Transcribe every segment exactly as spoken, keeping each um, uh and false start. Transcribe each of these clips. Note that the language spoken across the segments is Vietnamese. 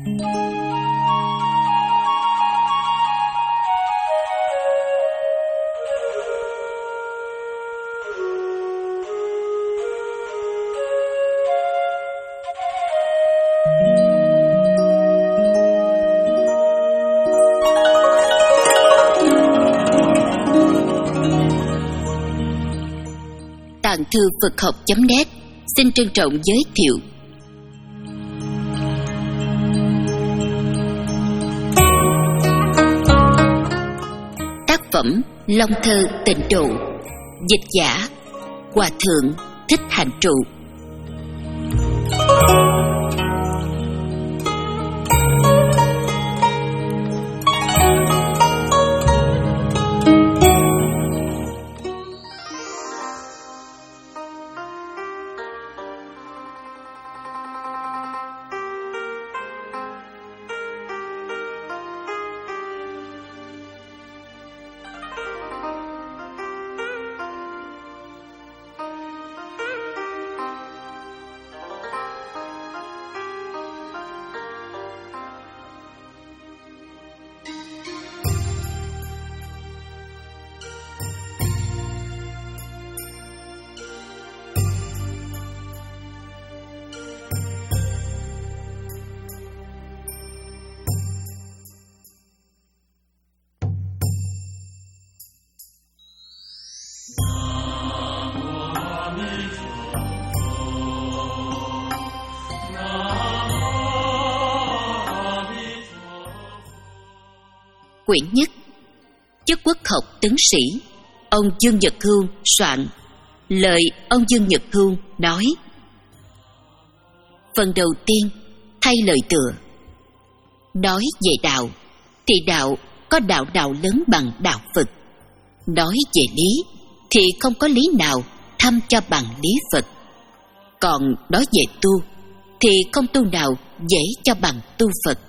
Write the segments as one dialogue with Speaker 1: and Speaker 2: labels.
Speaker 1: Tạng thư Phật học chấm net xin trân trọng giới thiệu tác phẩm Long Thơ Tịnh Độ, dịch giả Hòa Thượng Thích Hạnh Trụ. Quyển nhất, Chức quốc học tiến sĩ, ông Dương Nhật Hưu soạn. Lời ông Dương Nhật Hưu nói. Phần đầu tiên, thay lời tựa. Nói về đạo, thì đạo có đạo nào lớn bằng đạo Phật. Nói về lý, thì không có lý nào thâm cho bằng lý Phật. Còn nói về tu, thì không tu nào dễ cho bằng tu Phật.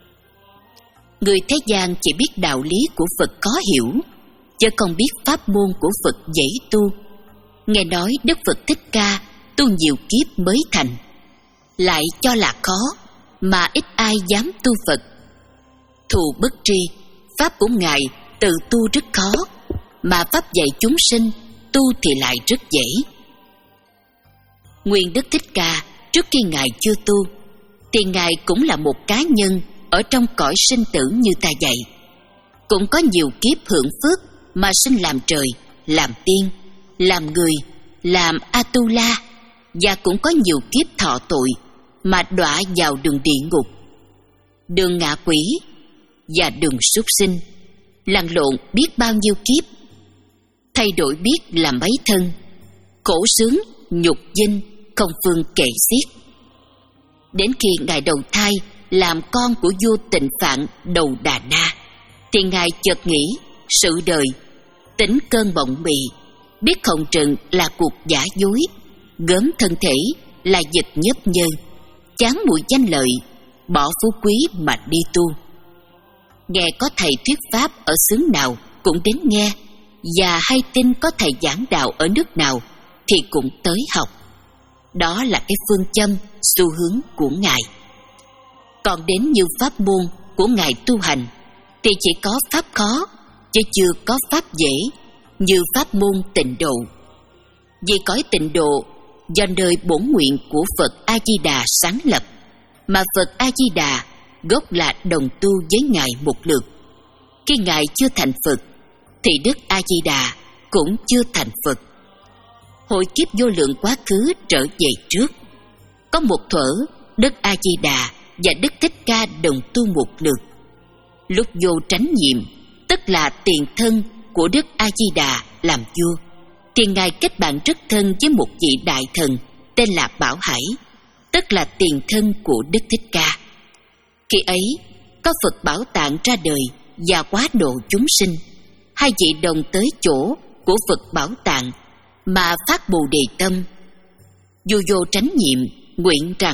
Speaker 1: Người thế gian chỉ biết đạo lý của Phật khó hiểu, chứ không biết pháp môn của Phật dễ tu. Nghe nói Đức Phật Thích Ca tu nhiều kiếp mới thành, lại cho là khó, mà ít ai dám tu Phật. Thù bất tri, pháp của Ngài tự tu rất khó, mà pháp dạy chúng sinh tu thì lại rất dễ. Nguyên Đức Thích Ca trước khi Ngài chưa tu, thì Ngài cũng là một cá nhân ở trong cõi sinh tử như ta vậy. Cũng có nhiều kiếp hưởng phước mà sinh làm trời, làm tiên, làm người, làm Atula, và cũng có nhiều kiếp thọ tội mà đọa vào đường địa ngục, đường ngạ quỷ và đường súc sinh, lăn lộn biết bao nhiêu kiếp, thay đổi biết làm mấy thân, khổ sướng nhục vinh không phương kể xiết. Đến khi Ngài đầu thai làm con của vua Tịnh Phạn Đầu Đà Na, thì Ngài chợt nghĩ sự đời, tỉnh cơn mộng mị, biết hồng trần là cuộc giả dối, gớm thân thể là vật nhấp nhơ, chán mùi danh lợi, bỏ phú quý mà đi tu. Nghe có thầy thuyết pháp ở xứ nào cũng đến nghe, và hay tin có thầy giảng đạo ở nước nào thì cũng tới học. Đó là cái phương châm, xu hướng của Ngài. Còn đến như pháp môn của Ngài tu hành, thì chỉ có pháp khó, chứ chưa có pháp dễ, như pháp môn tịnh độ. Vì cõi tịnh độ do nơi bổn nguyện của Phật A-di-đà sáng lập, mà Phật A-di-đà gốc là đồng tu với Ngài một lượt. Khi Ngài chưa thành Phật, thì Đức A-di-đà cũng chưa thành Phật. Hồi kiếp vô lượng quá khứ trở về trước, có một thuở Đức A-di-đà và Đức Thích Ca đồng tu một lượt. Lúc vô tránh nhiệm, tức là tiền thân của Đức A-di-đà làm vua, thì Ngài kết bạn rất thân với một vị đại thần tên là Bảo Hải, tức là tiền thân của Đức Thích Ca. Khi ấy, có Phật Bảo Tạng ra đời và quá độ chúng sinh. Hai vị đồng tới chỗ của Phật Bảo Tạng mà phát Bồ Đề tâm. Vua vô tránh nhiệm nguyện rằng: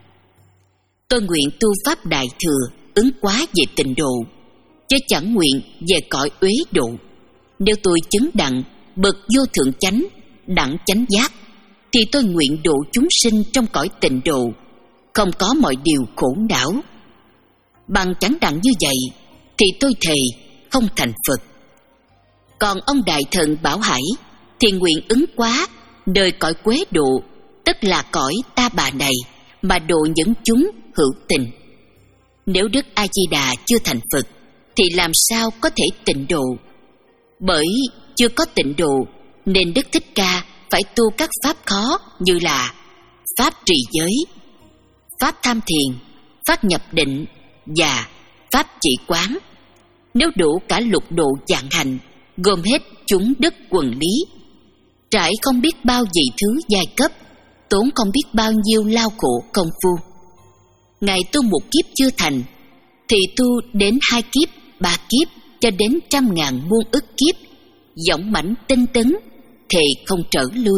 Speaker 1: tôi nguyện tu pháp đại thừa, ứng quá về tịnh độ, chứ chẳng nguyện về cõi uế độ. Nếu tôi chứng đặng bậc vô thượng chánh, đặng chánh giác, thì tôi nguyện độ chúng sinh trong cõi tịnh độ, không có mọi điều khổ não. Bằng chẳng đặng như vậy thì tôi thề không thành Phật. Còn ông đại thần Bảo Hải thì nguyện ứng quá nơi cõi Quế Độ, tức là cõi Ta Bà này, mà độ những chúng hữu tình. Nếu Đức A Di Đà chưa thành Phật thì làm sao có thể tịnh độ? Bởi chưa có tịnh độ nên Đức Thích Ca phải tu các pháp khó như là pháp trì giới, pháp tham thiền, pháp nhập định và pháp chỉ quán. Nếu đủ cả lục độ vạn hành, gồm hết chúng đức quần lý, trải không biết bao vị thứ giai cấp, tốn không biết bao nhiêu lao khổ công phu. Ngài tu một kiếp chưa thành thì tu đến hai kiếp, ba kiếp, cho đến trăm ngàn muôn ức kiếp, dõng mãnh tinh tấn, thề không trở lui.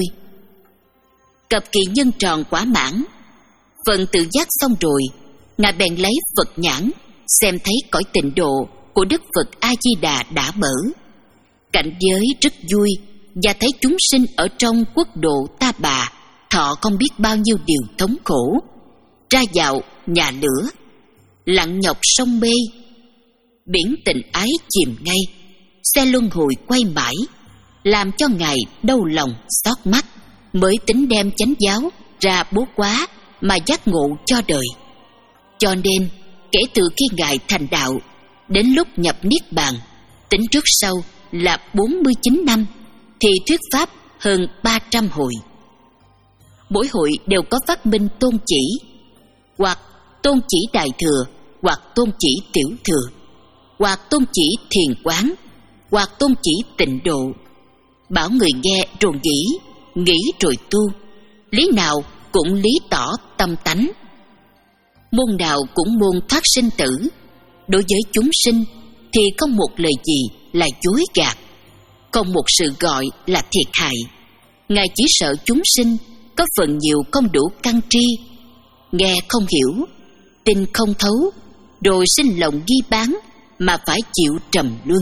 Speaker 1: Cập kỳ nhân tròn quả mãn, phần tự giác xong rồi, Ngài bèn lấy Phật nhãn xem thấy cõi tịnh độ của Đức Phật A Di Đà đã mở. Cảnh giới rất vui, và thấy chúng sinh ở trong quốc độ Ta Bà thọ không biết bao nhiêu điều thống khổ, ra vào nhà lửa, lặn nhọc sông mê, biển tình ái chìm ngay, xe luân hồi quay mãi, làm cho Ngài đau lòng xót mắt, mới tính đem chánh giáo ra bố quá mà giác ngộ cho đời. Cho nên kể từ khi Ngài thành đạo đến lúc nhập niết bàn, tính trước sau là bốn mươi chín năm, thì thuyết pháp hơn ba trăm hội. Mỗi hội đều có phát minh tôn chỉ, hoặc tôn chỉ đại thừa, hoặc tôn chỉ tiểu thừa, hoặc tôn chỉ thiền quán, hoặc tôn chỉ tịnh độ. Bảo người nghe rồi nghĩ, nghĩ rồi tu, lý nào cũng lý tỏ tâm tánh. Môn nào cũng môn thoát sinh tử. Đối với chúng sinh thì không một lời gì là dối gạt, không một sự gọi là thiệt hại. Ngài chỉ sợ chúng sinh có phần nhiều không đủ căn tri, nghe không hiểu, tin không thấu, rồi sinh lòng ghi bán mà phải chịu trầm luân.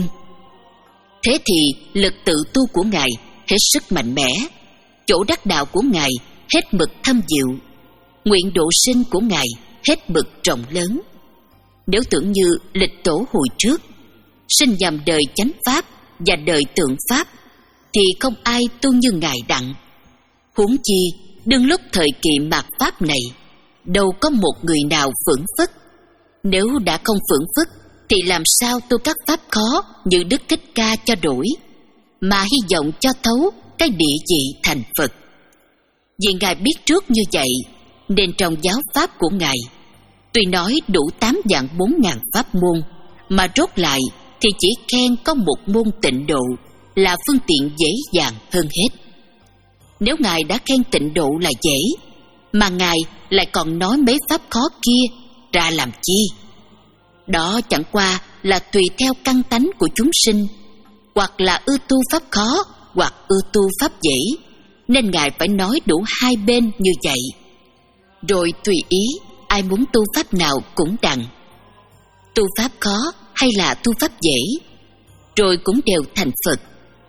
Speaker 1: Thế thì lực tự tu của Ngài hết sức mạnh mẽ, chỗ đắc đạo của Ngài hết mực thâm diệu, nguyện độ sinh của Ngài hết mực rộng lớn. Nếu tưởng như lịch tổ hồi trước, sinh nhằm đời chánh pháp và đời tượng pháp, thì không ai tu như Ngài đặng. Huống chi đương lúc thời kỳ mạt pháp này, đâu có một người nào phưởng phất. Nếu đã không phưởng phất thì làm sao tu các pháp khó như Đức Thích Ca cho đổi, mà hy vọng cho thấu cái địa vị thành Phật. Vì Ngài biết trước như vậy, nên trong giáo pháp của Ngài tuy nói đủ tám vạn bốn ngàn pháp môn, mà rốt lại thì chỉ khen có một môn tịnh độ là phương tiện dễ dàng hơn hết. Nếu Ngài đã khen tịnh độ là dễ, mà Ngài lại còn nói mấy pháp khó kia ra làm chi? Đó chẳng qua là tùy theo căn tánh của chúng sinh, hoặc là ưa tu pháp khó, hoặc ưa tu pháp dễ, nên Ngài phải nói đủ hai bên như vậy. Rồi tùy ý ai muốn tu pháp nào cũng đặng, tu pháp khó hay là tu pháp dễ, rồi cũng đều thành Phật.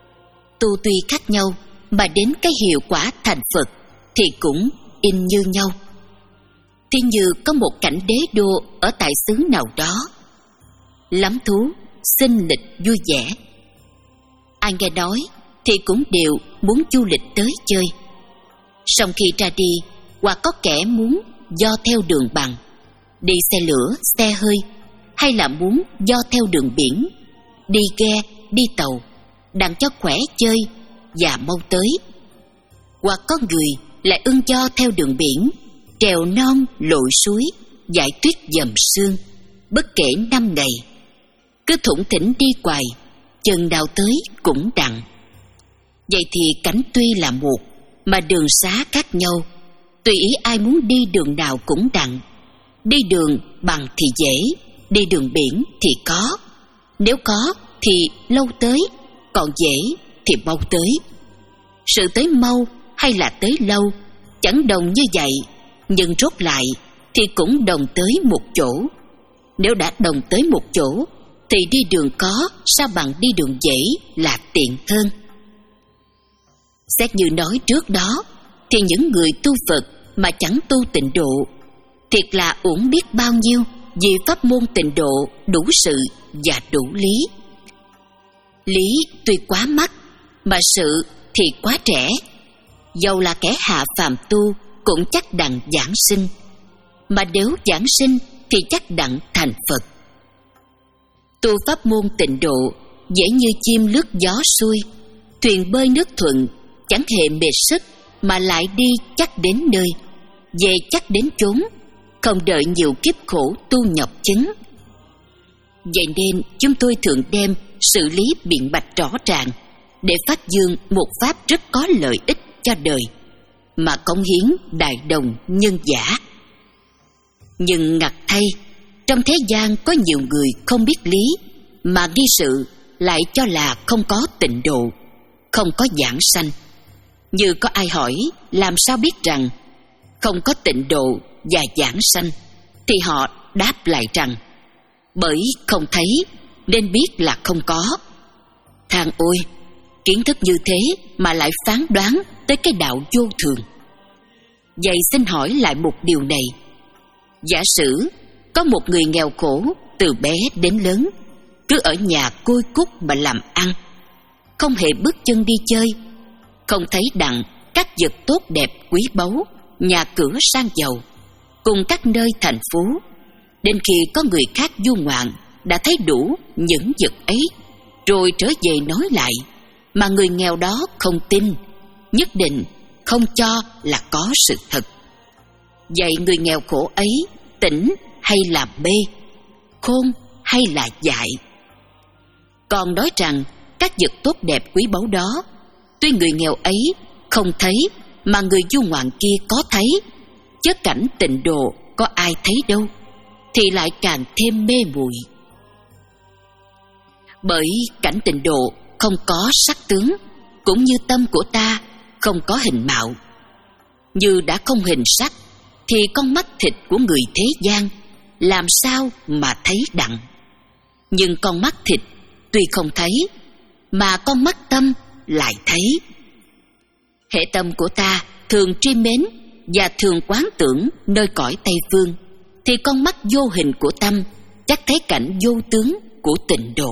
Speaker 1: Tu tuy khác nhau, mà đến cái hiệu quả thành Phật thì cũng in như nhau. Thì như có một cảnh đế đô ở tại xứ nào đó, lắm thú, sinh lịch vui vẻ. Ai nghe nói thì cũng đều muốn du lịch tới chơi. Sau khi ra đi, hoặc có kẻ muốn do theo đường bằng, đi xe lửa, xe hơi, hay là muốn do theo đường biển, đi ghe, đi tàu, đặng cho khỏe chơi và mau tới. Hoặc có người lại ưng do theo đường biển, trèo non lội suối, giải tuyết dầm sương, bất kể năm ngày, cứ thủng thỉnh đi hoài, chừng nào tới cũng đặng. Vậy thì cảnh tuy là một, mà đường xá khác nhau, tùy ý ai muốn đi đường nào cũng đặng. Đi đường bằng thì dễ, đi đường biển thì có. Nếu có thì lâu tới, còn dễ thì mau tới. Sự tới mau hay là tới lâu chẳng đồng như vậy, nhưng rốt lại thì cũng đồng tới một chỗ. Nếu đã đồng tới một chỗ thì đi đường có sao bằng đi đường dễ là tiện hơn. Xét như nói trước đó, thì những người tu Phật mà chẳng tu tịnh độ, thiệt là uổng biết bao nhiêu vì pháp môn tịnh độ đủ sự và đủ lý. Lý tuy quá mắc, mà sự thì quá trẻ. Dầu là kẻ hạ phàm tu cũng chắc đặng giảng sinh, mà nếu giảng sinh thì chắc đặng thành Phật. Tu pháp môn tịnh độ dễ như chim lướt gió xuôi, thuyền bơi nước thuận, chẳng hề mệt sức, mà lại đi chắc đến nơi, về chắc đến chốn, không đợi nhiều kiếp khổ tu nhọc chứng. Vậy nên chúng tôi thường đem xử lý biện bạch rõ ràng để phát dương một pháp rất có lợi ích cho đời, mà cống hiến đại đồng nhân giả. Nhưng ngặt thay, trong thế gian có nhiều người không biết lý, mà nghi sự lại cho là không có tịnh độ, không có giảng sanh. Như có ai hỏi làm sao biết rằng không có tịnh độ và giảng sanh, thì họ đáp lại rằng bởi không thấy nên biết là không có. Than ôi, kiến thức như thế mà lại phán đoán tới cái đạo vô thường. Vậy xin hỏi lại một điều này: giả sử có một người nghèo khổ từ bé đến lớn, cứ ở nhà côi cút mà làm ăn, không hề bước chân đi chơi, không thấy đặng các vật tốt đẹp quý báu, nhà cửa sang giàu, cùng các nơi thành phố. Đến khi có người khác du ngoạn đã thấy đủ những vật ấy, rồi trở về nói lại, mà người nghèo đó không tin, nhất định không cho là có sự thật. Vậy người nghèo khổ ấy tỉnh hay là mê, khôn hay là dại? Còn nói rằng các vật tốt đẹp quý báu đó, tuy người nghèo ấy không thấy, mà người du ngoạn kia có thấy, chứ cảnh tịnh độ có ai thấy đâu, thì lại càng thêm mê muội. Bởi cảnh tịnh độ không có sắc tướng, cũng như tâm của ta không có hình mạo. Như đã không hình sắc, thì con mắt thịt của người thế gian làm sao mà thấy đặng? Nhưng con mắt thịt tuy không thấy, mà con mắt tâm lại thấy. Hệ tâm của ta thường truy mến và thường quán tưởng nơi cõi Tây Phương, thì con mắt vô hình của tâm chắc thấy cảnh vô tướng của tịnh độ.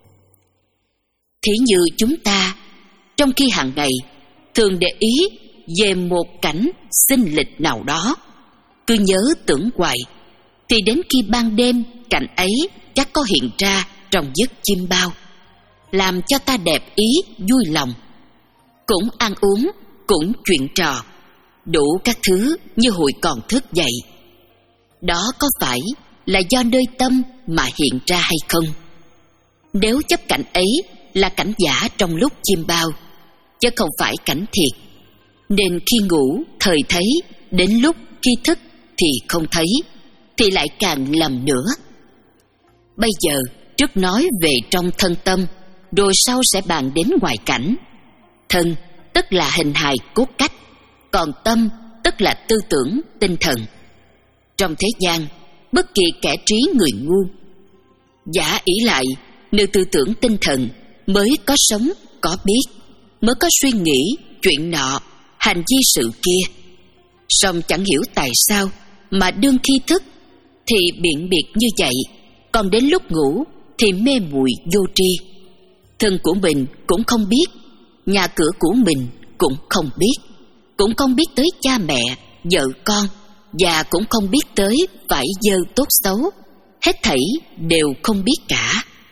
Speaker 1: Thí như chúng ta trong khi hàng ngày thường để ý về một cảnh sinh lịch nào đó, cứ nhớ tưởng hoài, thì đến khi ban đêm cảnh ấy chắc có hiện ra trong giấc chim bao, làm cho ta đẹp ý vui lòng, cũng ăn uống, cũng chuyện trò, đủ các thứ như hồi còn thức dậy. Đó có phải là do nơi tâm mà hiện ra hay không? Nếu chấp cảnh ấy là cảnh giả trong lúc chim bao, chứ không phải cảnh thiệt, nên khi ngủ thời thấy, đến lúc khi thức thì không thấy, thì lại càng lầm nữa. Bây giờ trước nói về trong thân tâm, rồi sau sẽ bàn đến ngoài cảnh. Thân tức là hình hài cốt cách, còn tâm tức là tư tưởng tinh thần. Trong thế gian, bất kỳ kẻ trí người ngu, giả ý lại nơi tư tưởng tinh thần mới có sống, có biết, mới có suy nghĩ chuyện nọ, hành vi sự kia. Song chẳng hiểu tại sao mà đương khi thức thì biện biệt như vậy, còn đến lúc ngủ thì mê muội vô tri. Thân của mình cũng không biết, nhà cửa của mình cũng không biết, cũng không biết tới cha mẹ, vợ con, và cũng không biết tới phải dơ tốt xấu, hết thảy đều không biết cả.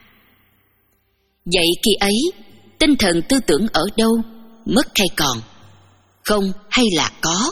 Speaker 1: Vậy khi ấy, tinh thần tư tưởng ở đâu, mất hay còn, không hay là có?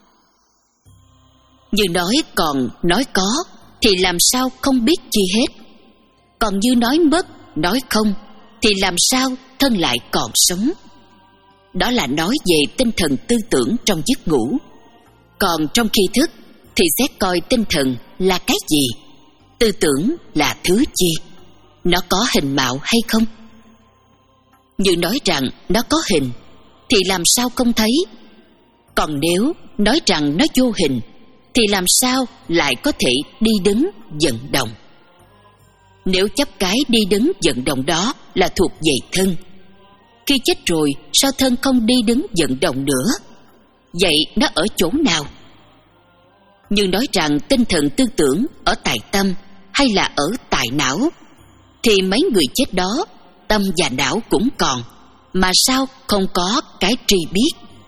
Speaker 1: Như nói còn, nói có, thì làm sao không biết chi hết? Còn như nói mất, nói không, thì làm sao thân lại còn sống? Đó là nói về tinh thần tư tưởng trong giấc ngủ. Còn trong khi thức thì xét coi tinh thần là cái gì, tư tưởng là thứ chi, nó có hình mạo hay không? Như nói rằng nó có hình thì làm sao không thấy? Còn nếu nói rằng nó vô hình thì làm sao lại có thể đi đứng vận động? Nếu chấp cái đi đứng vận động đó là thuộc về thân, khi chết rồi sao thân không đi đứng vận động nữa? Vậy nó ở chỗ nào? Nhưng nói rằng tinh thần tư tưởng ở tại tâm hay là ở tại não, thì mấy người chết đó tâm và não cũng còn, mà sao không có cái tri biết?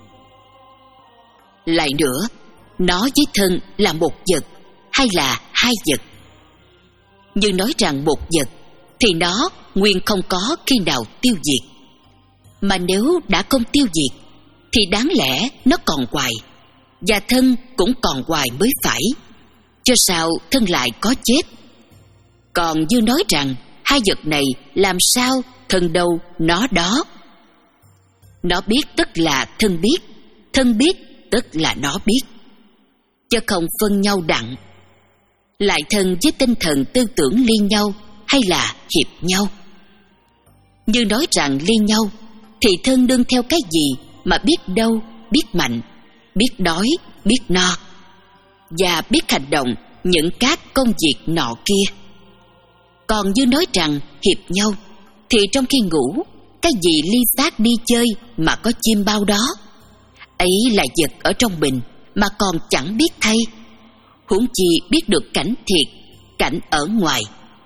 Speaker 1: Lại nữa, nó với thân là một vật hay là hai vật? Như nói rằng một vật thì nó nguyên không có khi nào tiêu diệt, mà nếu đã không tiêu diệt thì đáng lẽ nó còn hoài, và thân cũng còn hoài mới phải, chứ sao thân lại có chết? Còn như nói rằng hai vật này làm sao thân đâu nó đó. Nó biết tức là thân biết, thân biết tức là nó biết, chứ không phân nhau đặng. Lại thân với tinh thần tư tưởng liên nhau hay là hiệp nhau? Như nói rằng liên nhau thì thân đương theo cái gì mà biết đâu, biết mạnh, biết đói, biết no, và biết hành động những các công việc nọ kia. Còn như nói rằng hiệp nhau thì trong khi ngủ, cái gì ly xác đi chơi mà có chim bao đó, ấy là vật ở trong mình mà còn chẳng biết thay, huống chi biết được cảnh thiệt, cảnh ở ngoài.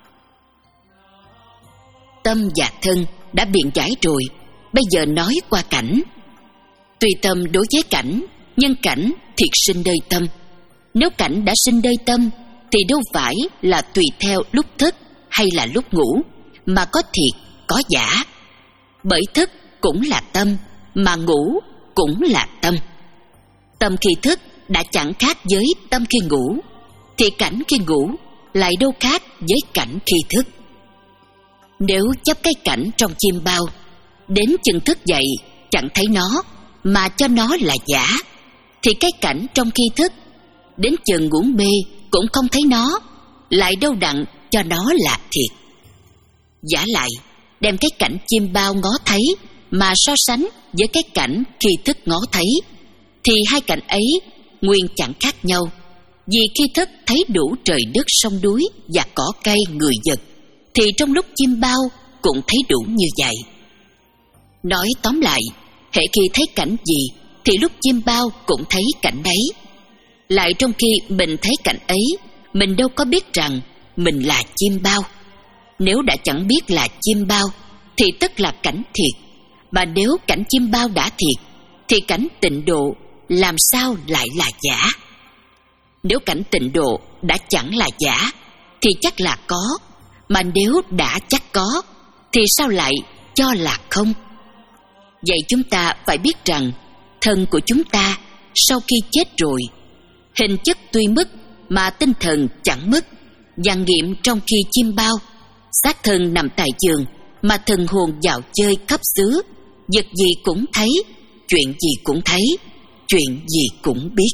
Speaker 1: Tâm và thân đã biện giải rồi, bây giờ nói qua cảnh. Tùy tâm đối với cảnh, nhưng cảnh thiệt sinh nơi tâm. Nếu cảnh đã sinh nơi tâm thì đâu phải là tùy theo lúc thức hay là lúc ngủ, mà có thiệt, có giả. Bởi thức cũng là tâm, mà ngủ cũng là tâm. Tâm khi thức đã chẳng khác với tâm khi ngủ, thì cảnh khi ngủ lại đâu khác với cảnh khi thức. Nếu chấp cái cảnh trong chim bao, đến chừng thức dậy chẳng thấy nó, mà cho nó là giả, thì cái cảnh trong khi thức, đến chừng ngủ mê cũng không thấy nó, lại đâu đặng cho nó là thiệt. Giả lại, đem cái cảnh chim bao ngó thấy mà so sánh với cái cảnh khi thức ngó thấy, thì hai cảnh ấy nguyên chẳng khác nhau. Vì khi thức thấy đủ trời đất sông núi và cỏ cây người vật, thì trong lúc chim bao cũng thấy đủ như vậy. Nói tóm lại, hễ khi thấy cảnh gì thì lúc chim bao cũng thấy cảnh ấy. Lại trong khi mình thấy cảnh ấy, mình đâu có biết rằng mình là chim bao. Nếu đã chẳng biết là chim bao thì tức là cảnh thiệt, mà nếu cảnh chim bao đã thiệt thì cảnh tịnh độ làm sao lại là giả? Nếu cảnh tịnh độ đã chẳng là giả thì chắc là có, mà nếu đã chắc có thì sao lại cho là không? Vậy chúng ta phải biết rằng thân của chúng ta sau khi chết rồi, hình chất tuy mất mà tinh thần chẳng mất. Và nghiệm trong khi chim bao, xác thân nằm tại giường mà thần hồn dạo chơi khắp xứ, vật gì cũng thấy, chuyện gì cũng thấy, chuyện gì cũng biết.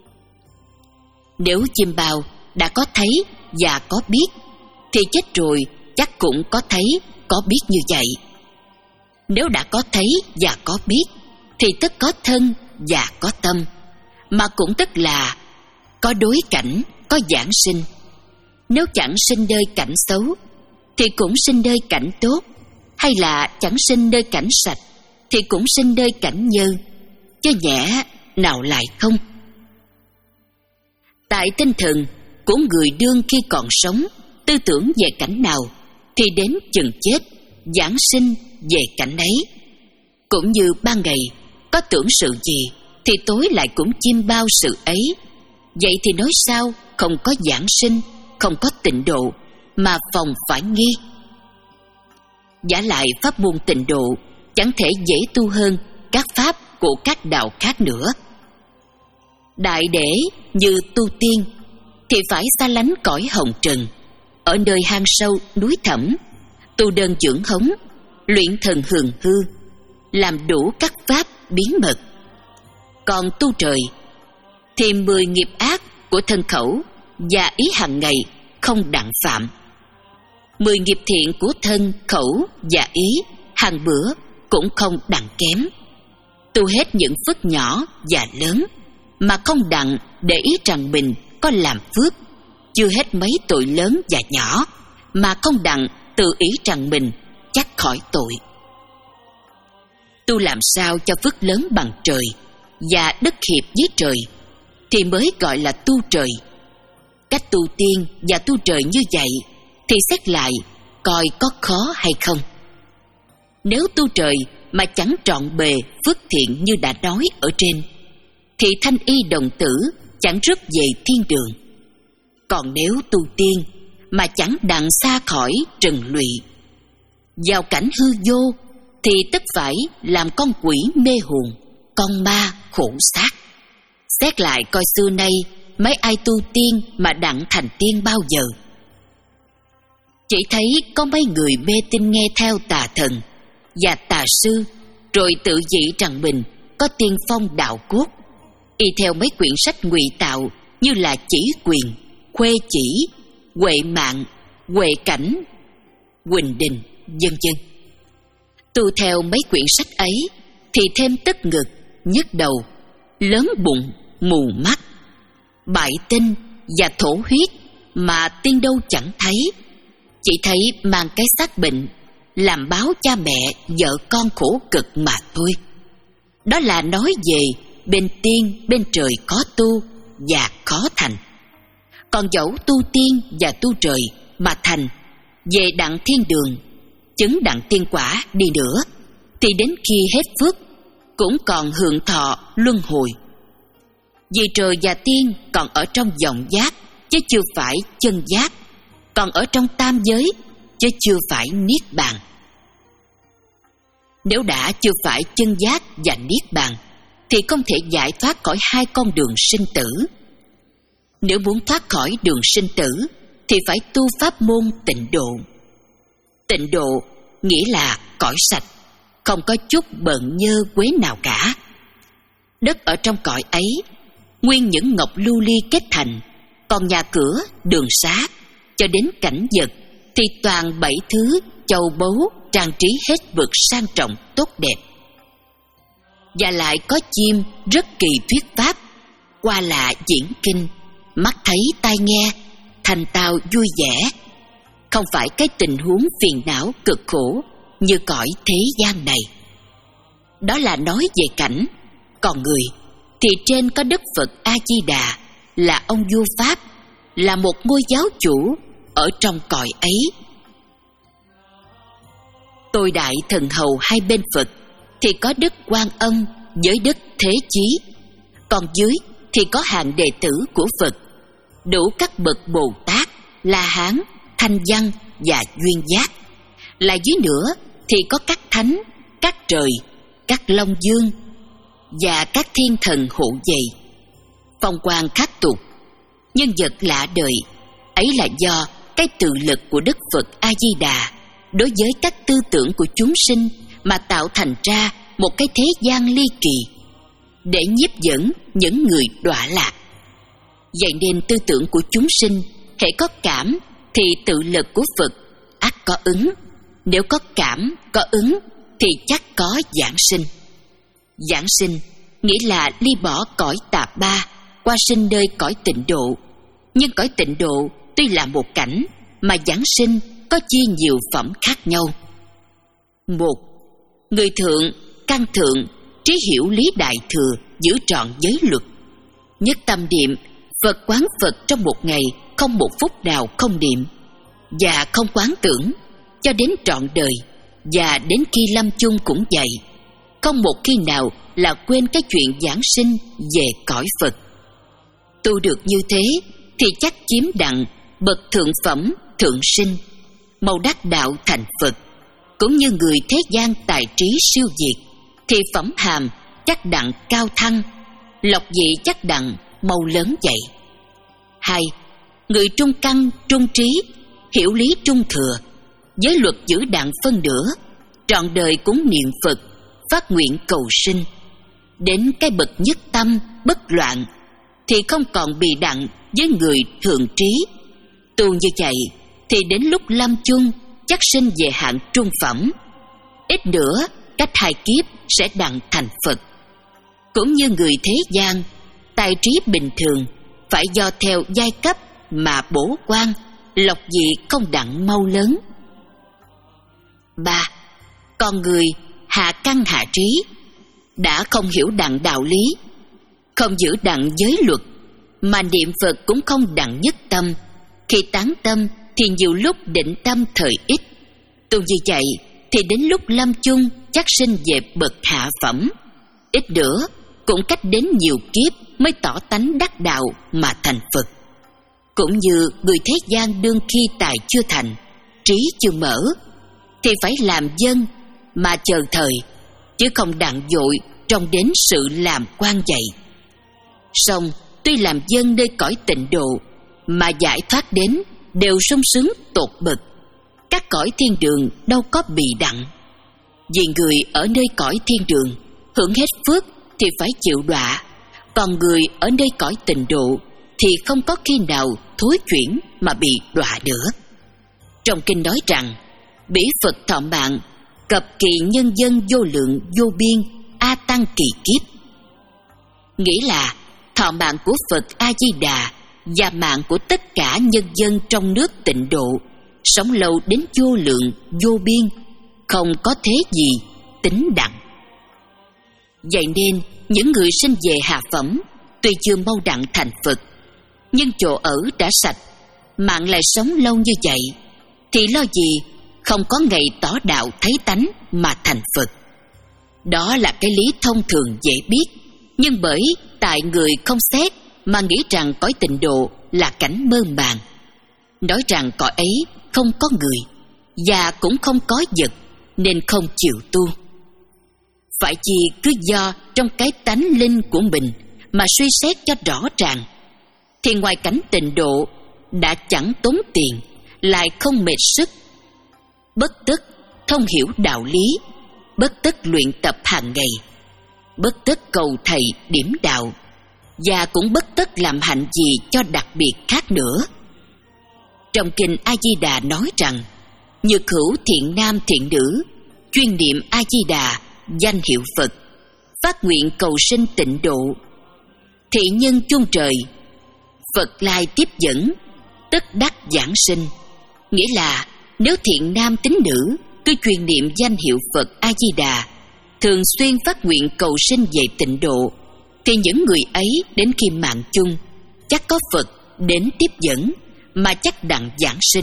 Speaker 1: Nếu chim bao đã có thấy và có biết, thì chết rồi chắc cũng có thấy, có biết như vậy. Nếu đã có thấy và có biết, thì tức có thân và có tâm, mà cũng tức là có đối cảnh, có giảng sinh. Nếu chẳng sinh nơi cảnh xấu, thì cũng sinh nơi cảnh tốt, hay là chẳng sinh nơi cảnh sạch, thì cũng sinh nơi cảnh nhơ, chứ nhẽ nào lại không. Tại tinh thần của người đương khi còn sống, tư tưởng về cảnh nào, thì đến chừng chết, giảng sinh về cảnh ấy. Cũng như ban ngày có tưởng sự gì, thì tối lại cũng chim bao sự ấy. Vậy thì nói sao không có giảng sinh, không có tịnh độ, mà phòng phải nghi? Giả lại pháp môn tịnh độ chẳng thể dễ tu hơn các pháp của các đạo khác nữa. Đại để như tu tiên thì phải xa lánh cõi hồng trần, ở nơi hang sâu núi thẳm, tu đơn dưỡng hống, luyện thần hường hư, làm đủ các pháp bí mật. Còn tu trời thì mười nghiệp ác của thân khẩu và ý hàng ngày không đặng phạm, mười nghiệp thiện của thân khẩu và ý hàng bữa cũng không đặng kém. Tu hết những phước nhỏ và lớn, mà không đặng để ý rằng mình có làm phước. Chưa hết mấy tội lớn và nhỏ, mà không đặng tự ý rằng mình chắc khỏi tội. Tu làm sao cho phước lớn bằng trời và đất hiệp với trời, thì mới gọi là tu trời. Cách tu tiên và tu trời như vậy thì xét lại coi có khó hay không. Nếu tu trời mà chẳng trọn bề phước thiện như đã nói ở trên, thì thanh y đồng tử chẳng rước về thiên đường. Còn nếu tu tiên mà chẳng đặng xa khỏi trần lụy, vào cảnh hư vô, thì tất phải làm con quỷ mê hồn, con ma khổ xác. Xét lại coi xưa nay mấy ai tu tiên mà đặng thành tiên bao giờ. Chỉ thấy có mấy người mê tin nghe theo tà thần và tà sư, rồi tự dĩ rằng mình có tiên phong đạo cốt, y theo mấy quyển sách ngụy tạo như là Chỉ Quyền, Khuê Chỉ, Huệ Mạng, Huệ Cảnh, Huỳnh Đình, vân vân. Tu theo mấy quyển sách ấy thì thêm tức ngực, nhức đầu, lớn bụng, mù mắt, bại tinh và thổ huyết mà tiên đâu chẳng thấy, chỉ thấy mang cái xác bệnh làm báo cha mẹ vợ con khổ cực mà thôi. Đó là nói về bên tiên bên trời có tu và khó thành. Còn dẫu tu tiên và tu trời mà thành, về đặng thiên đường, chứng đặng tiên quả đi nữa, thì đến khi hết phước cũng còn hưởng thọ luân hồi. Vì trời và tiên còn ở trong vọng giác chứ chưa phải chân giác, còn ở trong tam giới chứ chưa phải niết bàn. Nếu đã chưa phải chân giác và niết bàn thì không thể giải thoát khỏi hai con đường sinh tử. Nếu muốn thoát khỏi đường sinh tử thì phải tu pháp môn tịnh độ. Tịnh độ nghĩa là cõi sạch, không có chút bợn nhơ quế nào cả. Đất ở trong cõi ấy nguyên những ngọc lưu ly kết thành, còn nhà cửa, đường xá cho đến cảnh vật thì toàn bảy thứ châu báu trang trí hết vực sang trọng tốt đẹp. Và lại có chim rất kỳ thuyết pháp, qua lạ diễn kinh, mắt thấy tai nghe, thành tao vui vẻ. Không phải cái tình huống phiền não cực khổ như cõi thế gian này. Đó là nói về cảnh. Còn người thì trên có Đức Phật A-di-đà là ông vua Pháp, là một ngôi giáo chủ ở trong cõi ấy. Tôi đại thần hầu hai bên Phật thì có Đức Quan Âm với Đức Thế Chí, còn dưới thì có hàng đệ tử của Phật, đủ các bậc Bồ Tát, La Hán, Thanh Văn và Duyên Giác. Là dưới nữa thì có các thánh, các trời, các long dương và các thiên thần hộ vệ. Phong quang khác tục, nhân vật lạ đời, ấy là do cái tự lực của Đức Phật A-di-đà đối với các tư tưởng của chúng sinh mà tạo thành ra một cái thế gian ly kỳ, để nhiếp dẫn những người đọa lạc. Vậy nên tư tưởng của chúng sinh hễ có cảm thì tự lực của Phật ắt có ứng, nếu có cảm, có ứng thì chắc có giảng sinh. Giảng sinh nghĩa là ly bỏ cõi tạp ba, qua sinh nơi cõi tịnh độ. Nhưng cõi tịnh độ tuy là một cảnh, mà giảng sinh có chia nhiều phẩm khác nhau. Một, người thượng, căn thượng, trí hiểu lý đại thừa, giữ trọn giới luật. Nhất tâm niệm, Phật quán Phật trong một ngày, không một phút nào không niệm, và không quán tưởng, cho đến trọn đời, và đến khi lâm chung cũng vậy. Không một khi nào là quên cái chuyện giảng sinh về cõi Phật. Tu được như thế thì chắc chiếm đặng bậc thượng phẩm thượng sinh, mầu đắc đạo thành Phật. Cũng như người thế gian tài trí siêu việt thì phẩm hàm chắc đặng cao thăng, lộc vị chắc đặng màu lớn vậy. Hai, người trung căn trung trí, hiểu lý trung thừa, giới luật giữ đặng phân nửa, trọn đời cúng niệm Phật, phát nguyện cầu sinh. Đến cái bậc nhất tâm bất loạn thì không còn bị đặng với người thượng trí. Tu như vậy thì đến lúc lâm chung chắc sinh về hạng trung phẩm, ít nữa cách hai kiếp sẽ đặng thành Phật. Cũng như người thế gian, tài trí bình thường phải do theo giai cấp mà bổ quan, lộc vị không đặng mau lớn. Ba, con người hạ căn hạ trí, đã không hiểu đặng đạo lý, không giữ đặng giới luật, Mà niệm Phật cũng không đặng nhất tâm. Khi tán tâm thì nhiều lúc định tâm thời ít. Tu như vậy thì đến lúc lâm chung chắc sinh về bậc hạ phẩm. Ít nữa cũng cách đến nhiều kiếp mới tỏ tánh đắc đạo mà thành Phật. Cũng như người thế gian đương khi tài chưa thành, trí chưa mở, thì phải làm dân mà chờ thời, chứ không đặng vội trông đến sự làm quan vậy. Song tuy làm dân nơi cõi tịnh độ mà giải thoát đến đều sung sướng tột bậc. Các cõi thiên đường đâu có bị đặng. Vì người ở nơi cõi thiên đường hưởng hết phước thì phải chịu đọa, còn người ở nơi cõi tịnh độ thì không có khi nào thối chuyển mà bị đọa nữa. Trong kinh nói rằng bỉ Phật thọ mạng cập kỳ nhân dân vô lượng vô biên a tăng kỳ kiếp, nghĩa là thọ mạng của Phật A Di Đà và mạng của tất cả nhân dân trong nước tịnh độ sống lâu đến vô lượng vô biên, không có thế gì tính đặng. Vậy nên những người sinh về hạ phẩm tuy chưa mau đặng thành Phật, nhưng chỗ ở đã sạch, mạng lại sống lâu như vậy, thì lo gì không có ngày tỏ đạo thấy tánh mà thành Phật. Đó là cái lý thông thường dễ biết, nhưng bởi tại người không xét mà nghĩ rằng cõi tịnh độ là cảnh mơ màng, nói rằng cõi ấy không có người và cũng không có vật, nên không chịu tu. Phải chi cứ do trong cái tánh linh của mình mà suy xét cho rõ ràng, thì ngoài cảnh tịnh độ đã chẳng tốn tiền, lại không mệt sức, bất tất thông hiểu đạo lý, bất tất luyện tập hàng ngày, bất tất cầu thầy điểm đạo, và cũng bất tất làm hạnh gì cho đặc biệt khác nữa. Trong kinh A Di Đà nói rằng nhược hữu thiện nam thiện nữ chuyên niệm A Di Đà danh hiệu Phật, phát nguyện cầu sinh tịnh độ, thị nhân chung trời, Phật lai tiếp dẫn, tất đắc giảng sinh. Nghĩa là nếu thiện nam tín nữ cứ chuyên niệm danh hiệu Phật A Di Đà, thường xuyên phát nguyện cầu sinh về tịnh độ, thì những người ấy đến khi mạng chung chắc có Phật đến tiếp dẫn mà chắc đặng giảng sinh.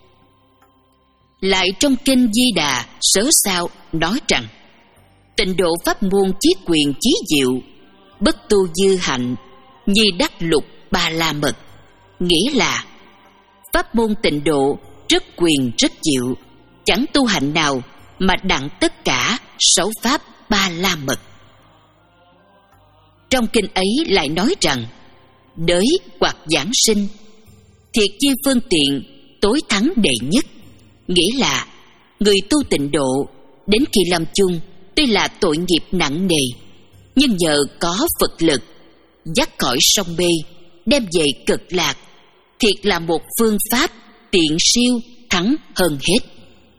Speaker 1: Lại trong kinh Di Đà Sớ Sao nói rằng tịnh độ pháp môn chí quyền chí diệu, bất tu dư hạnh nhi đắc lục ba la mật. Nghĩa là pháp môn tịnh độ rất quyền rất diệu, chẳng tu hạnh nào mà đặng tất cả sáu pháp ba la mật. Trong kinh ấy lại nói rằng đới hoặc giảng sinh, thiệt chi phương tiện tối thắng đệ nhất. Nghĩa là người tu tịnh độ đến khi lâm chung tuy là tội nghiệp nặng nề, nhưng nhờ có Phật lực dắt khỏi sông mê đem về cực lạc, thiệt là một phương pháp tiện siêu thắng hơn hết.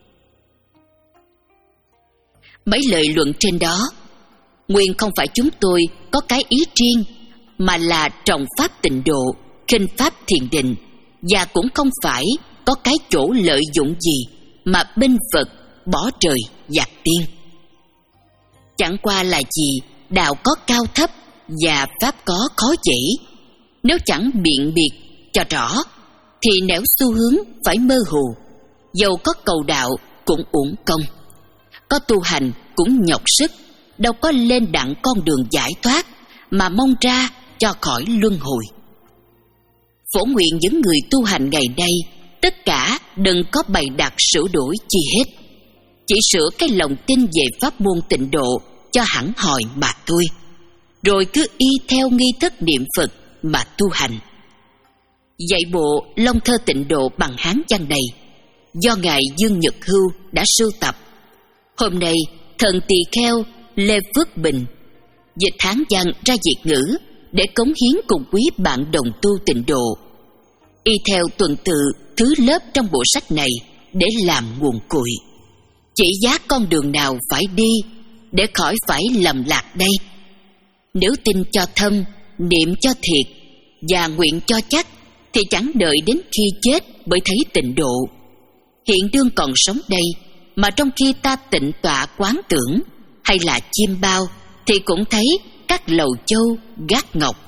Speaker 1: Mấy lời luận trên đó nguyên không phải chúng tôi có cái ý riêng, mà là trọng pháp tịnh độ, khinh pháp thiền định, và cũng không phải có cái chỗ lợi dụng gì mà bên Phật bỏ trời gạt tiên. Chẳng qua là gì đạo có cao thấp và pháp có khó dễ. Nếu chẳng biện biệt cho rõ thì nẻo xu hướng phải mơ hồ, dầu có cầu đạo cũng uổng công, có tu hành cũng nhọc sức, đâu có lên đặng con đường giải thoát mà mong ra cho khỏi luân hồi. Phổ nguyện những người tu hành ngày nay tất cả đừng có bày đặt sửa đổi chi hết, chỉ sửa cái lòng tin về pháp môn tịnh độ cho hẳn hoi mà thôi, rồi cứ y theo nghi thức niệm Phật mà tu hành. Dạy bộ Long Thơ Tịnh Độ bằng Hán văn này do ngài Dương Nhật Hưu đã sưu tập. Hôm nay thần tỳ kheo Lê Phước Bình dịch Hán văn ra Việt ngữ để cống hiến cùng quý bạn đồng tu tịnh độ, y theo tuần tự thứ lớp trong bộ sách này để làm nguồn cội, chỉ giác con đường nào phải đi để khỏi phải lầm lạc đây. Nếu tin cho thâm, niệm cho thiệt và nguyện cho chắc, thì chẳng đợi đến khi chết mới thấy tịnh độ. Hiện đương còn sống đây, mà trong khi ta tịnh tọa quán tưởng hay là chiêm bao, thì cũng thấy các lầu châu gác ngọc,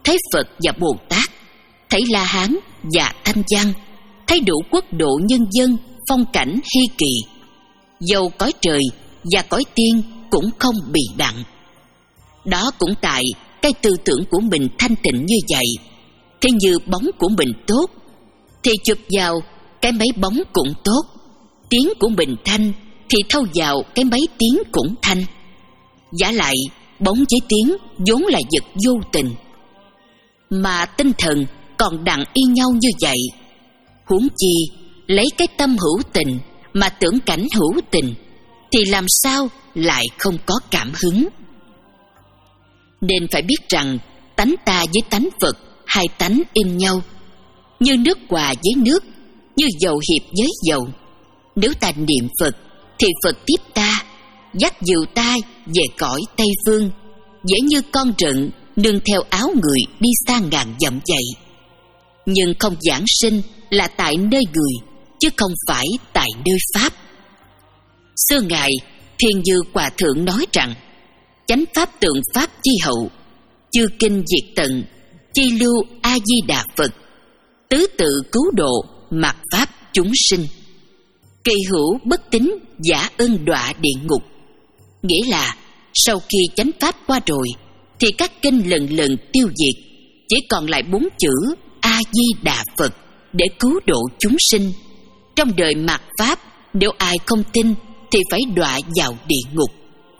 Speaker 1: thấy Phật và Bồ Tát, thấy La Hán và Thanh Văn, thấy đủ quốc độ nhân dân, phong cảnh hy kỳ. Dầu cõi trời và cõi tiên cũng không bị đặng. Đó cũng tại cái tư tưởng của mình thanh tịnh như vậy. Thế như bóng của mình tốt thì chụp vào cái máy bóng cũng tốt, tiếng của mình thanh thì thâu vào cái máy tiếng cũng thanh. Vả lại bóng với tiếng vốn là vật vô tình, mà tinh thần còn đặng y nhau như vậy. Huống chi lấy cái tâm hữu tình mà tưởng cảnh hữu tình thì làm sao lại không có cảm hứng. Nên phải biết rằng tánh ta với tánh Phật hai tánh in nhau, như nước hòa với nước, như dầu hiệp với dầu. Nếu ta niệm Phật thì Phật tiếp ta, dắt dìu ta về cõi Tây Phương, dễ như con rận nương theo áo người đi xa ngàn dặm vậy. Nhưng không giảng sinh là tại nơi người, chứ không phải tại nơi Pháp. Xưa Ngài Thiên Như Hòa Thượng nói rằng: chánh pháp tượng Pháp chi hậu, chư kinh diệt tận, chi lưu A Di Đà Phật, tứ tự cứu độ mạt Pháp chúng sinh, kỳ hữu bất tín giả ân đọa địa ngục. Nghĩa là sau khi chánh pháp qua rồi thì các kinh lần lần tiêu diệt, chỉ còn lại bốn chữ A Di Đà Phật để cứu độ chúng sinh. Trong đời mạt Pháp, nếu ai không tin thì phải đọa vào địa ngục.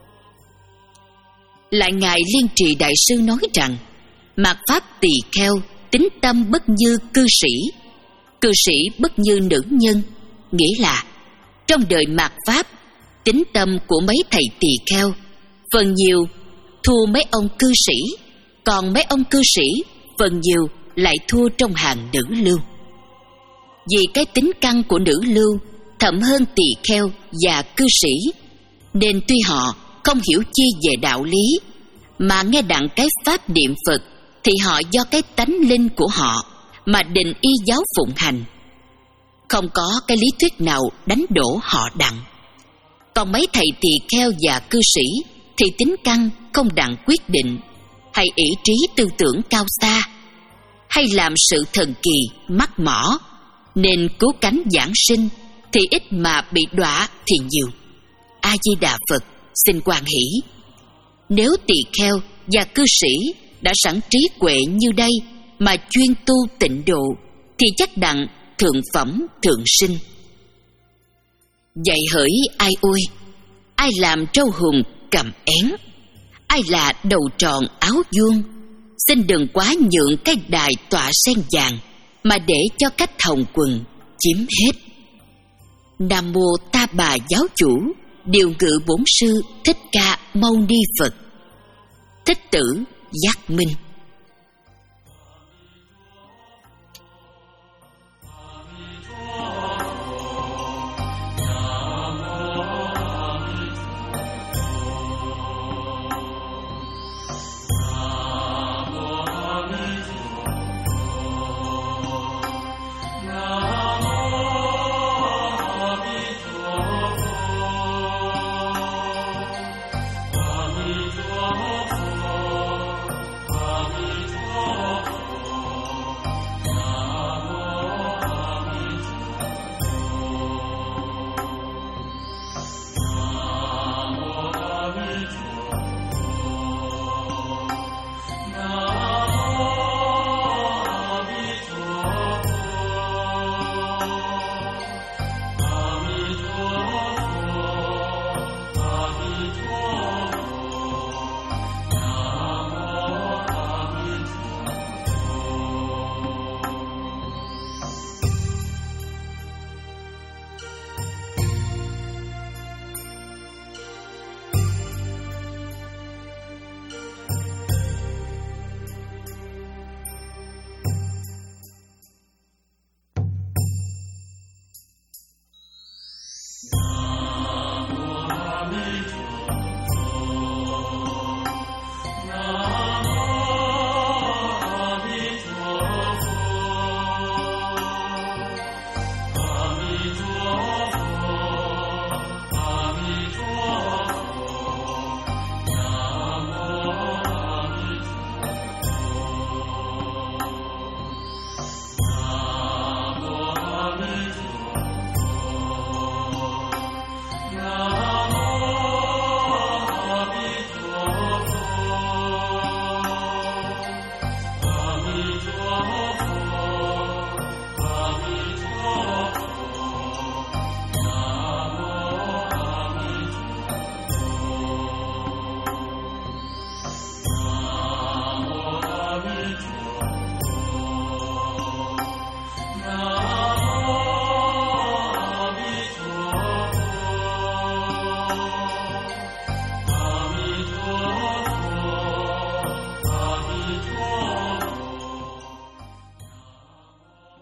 Speaker 1: Lại Ngài Liên Trì Đại Sư nói rằng: mạt Pháp tỳ kheo, tính tâm bất như cư sĩ, cư sĩ bất như nữ nhân. Nghĩa là trong đời mạt Pháp, tính tâm của mấy thầy tỳ kheo phần nhiều thua mấy ông cư sĩ, còn mấy ông cư sĩ phần nhiều lại thua trong hàng nữ lưu. Vì cái tính căn của nữ lưu thậm hơn tỳ kheo và cư sĩ, nên tuy họ không hiểu chi về đạo lý, mà nghe đặng cái pháp niệm Phật thì họ do cái tánh linh của họ mà định y giáo phụng hành, không có cái lý thuyết nào đánh đổ họ đặng. Còn mấy thầy tỳ kheo và cư sĩ thì tính căn không đặng quyết định, hay ý trí tư tưởng cao xa, hay làm sự thần kỳ mắc mỏ, nên cứu cánh giảng sinh thì ít mà bị đọa thì nhiều. A Di Đà Phật xin hoan hỷ. Nếu tỳ kheo và cư sĩ đã sẵn trí huệ như đây mà chuyên tu tịnh độ thì chắc đặng thượng phẩm thượng sinh. Vậy hỡi ai ôi, ai làm trâu hùng cầm én, ai là đầu tròn áo vuông, xin đừng quá nhượng cái đài tọa sen vàng mà để cho cách hồng quần chiếm hết. Nam mô Ta Bà Giáo Chủ Điều Ngự Bổn Sư Thích Ca Mâu Ni Phật. Thích Tử Giác Minh.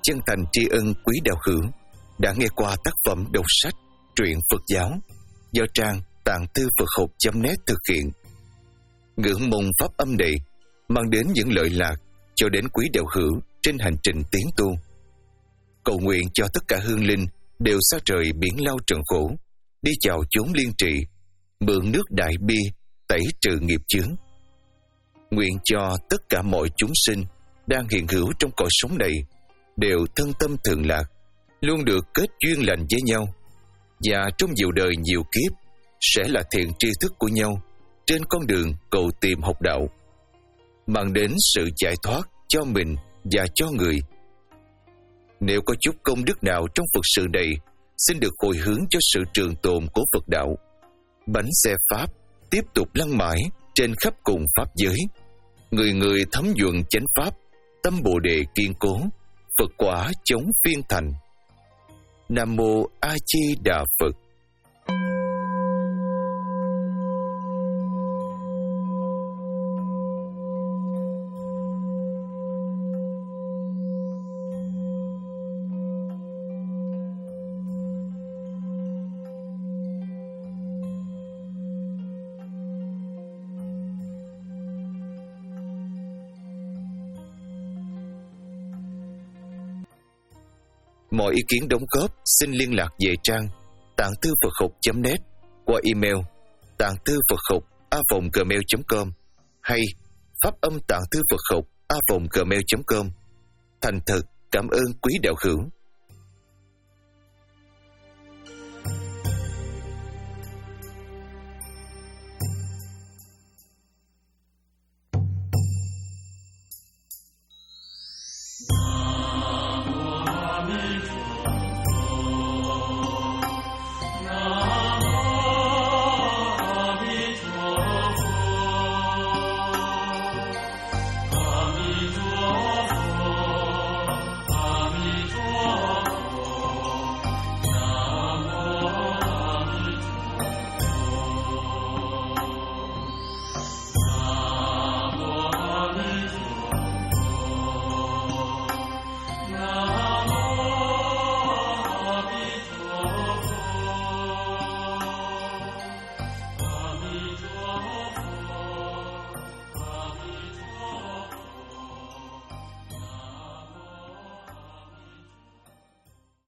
Speaker 2: chân thành tri ân quý đạo hữu đã nghe qua tác phẩm đọc sách truyện Phật giáo do trang tạng thư Phật học chấm net thực hiện. Ngưỡng mong pháp âm này mang đến những lợi lạc cho đến quý đạo hữu trên hành trình tiến tu. Cầu nguyện cho tất cả hương linh đều xa trời biển lao trần khổ, đi chào chốn liên trị, mượn nước đại bi tẩy trừ nghiệp chướng. Nguyện cho tất cả mọi chúng sinh đang hiện hữu trong cõi sống này đều thân tâm thường lạc, luôn được kết duyên lành với nhau, và trong nhiều đời nhiều kiếp sẽ là thiện tri thức của nhau trên con đường cầu tìm học đạo, mang đến sự giải thoát cho mình và cho người. Nếu có chút công đức nào trong Phật sự này, xin được hồi hướng cho sự trường tồn của Phật đạo. Bánh xe Pháp tiếp tục lăn mãi trên khắp cùng Pháp giới. Người người thấm nhuận chánh Pháp, tâm Bồ Đề kiên cố, Phật quả chống phiên thành. Nam Mô A Di Đà Phật. Mọi ý kiến đóng góp xin liên lạc về trang tạng thư Phật học chấm net qua email tạng thư Phật học a vòng gmail chấm com hay pháp âm tạng thư Phật học a vòng gmail chấm com. Thành thật cảm ơn quý đạo hữu.